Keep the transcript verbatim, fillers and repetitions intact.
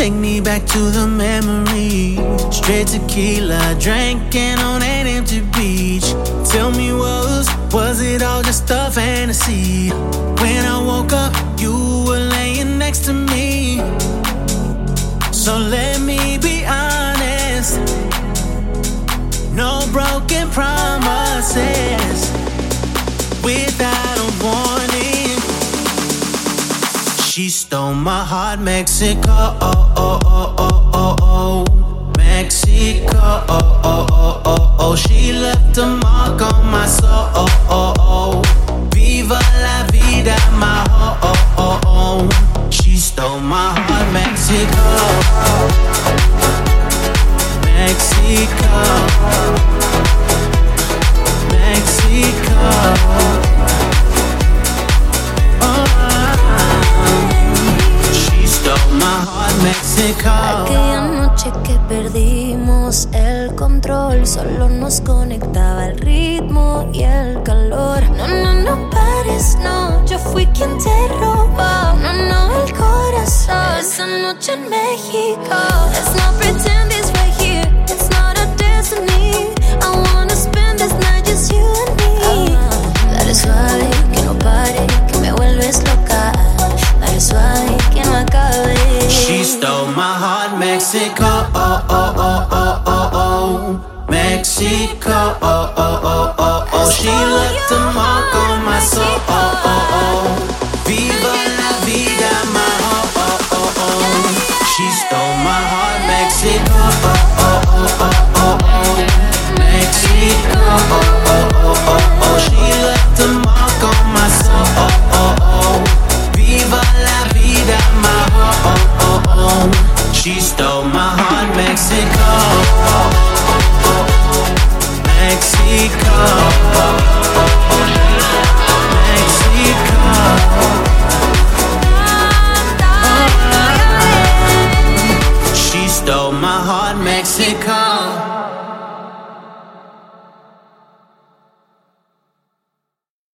Take me back to the memory. Straight tequila, drinking on an empty beach. Tell me, was, was it all just a fantasy? When I woke up, you were laying next to me. So let me be honest, no broken promises without a warning. She stole my heart, Mexico, oh, oh, oh, oh, oh, oh. Mexico, oh, oh, oh, oh, oh. She left a mark on my soul, oh, oh, oh. Viva la vida, my oh, oh, oh, oh. She stole my heart, Mexico, Mexico, Mexico. Aquella noche que perdimos el control, solo nos conectaba el ritmo y el calor. No, no, no pares, no, yo fui quien te robó. No, no, el corazón. Esa noche en México. Let's not pretend it's right here, it's not a destiny. I wanna spend this night just you and me. Dale suave, que no pare, que me vuelves loca. Dale suave, que no acabe. She stole my heart, Mexico, oh, oh, oh, oh, oh, oh. Mexico, oh, oh, oh, oh, oh. She left a mark on my soul, oh, oh, oh. Viva la vida, my oh, oh, oh, oh. She stole my heart, Mexico, oh, oh, oh, oh, oh, oh. Mexico, oh, oh, oh, oh, oh. She left a mark on my soul, oh, oh, oh. Viva la vida, my oh, oh, oh, oh. She stole my heart, Mexico, Mexico, Mexico. She stole my heart, Mexico.